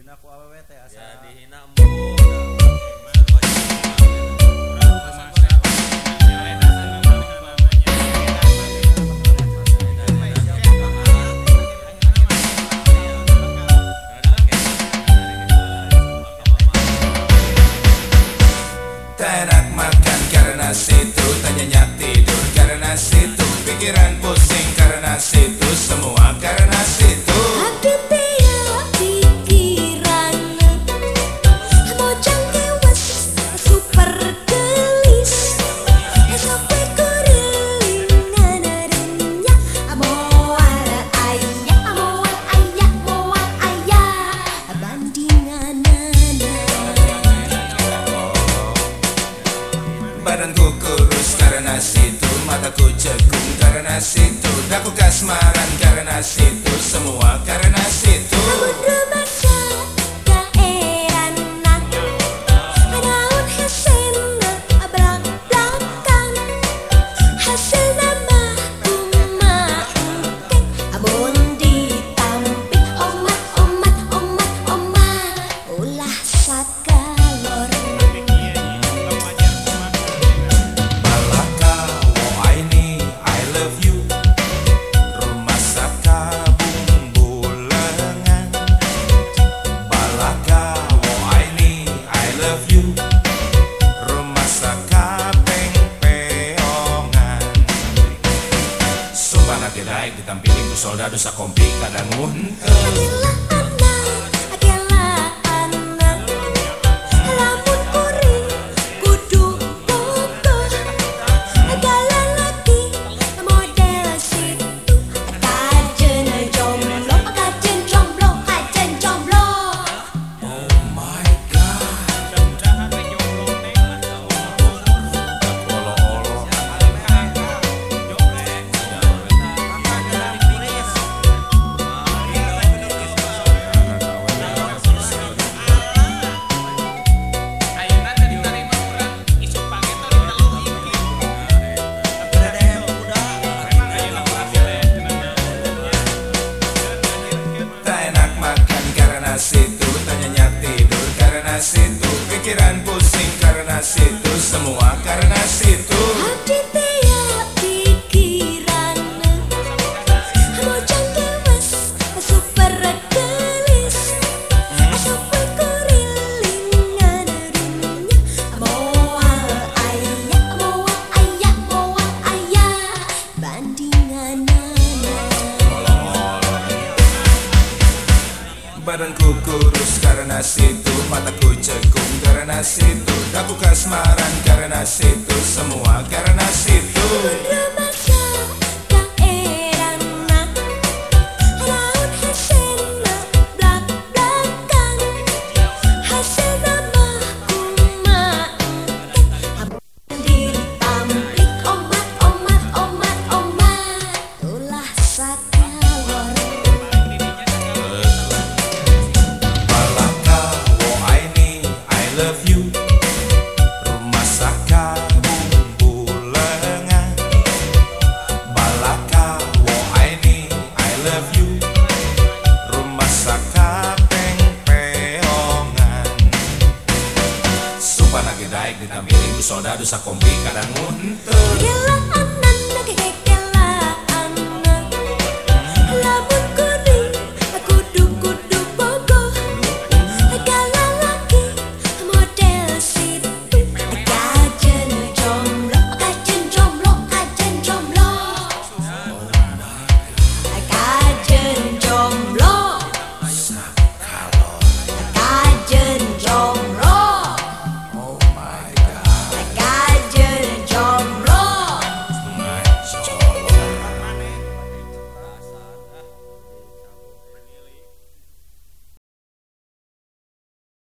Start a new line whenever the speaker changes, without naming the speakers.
dihina ku awewe teh asa.
Ya dihina embung.
Tak enak makan karena situ, tanyanya tidur karena situ, pikiran pusing karena situ, semua karena situ. Badanku kurus karena situ, mataku cekung karena situ, daku kasmaran karena situ, semua karena situ. Daik ditampilin ku soldado sa komplik kadangun. Situ, tanyanya tidur karena situ, pikiran pusing karena situ, semua karena situ.
Hati tiap pikiran mojang kewas super gelis, sampai kurilingan dunia. Moal ayah bandingan.
Badanku kurus karena situ, mataku cekung karena situ, daku kasmaran karena situ, semua karena situ. Daik ditampilin ku soldado sa komplik kadangun.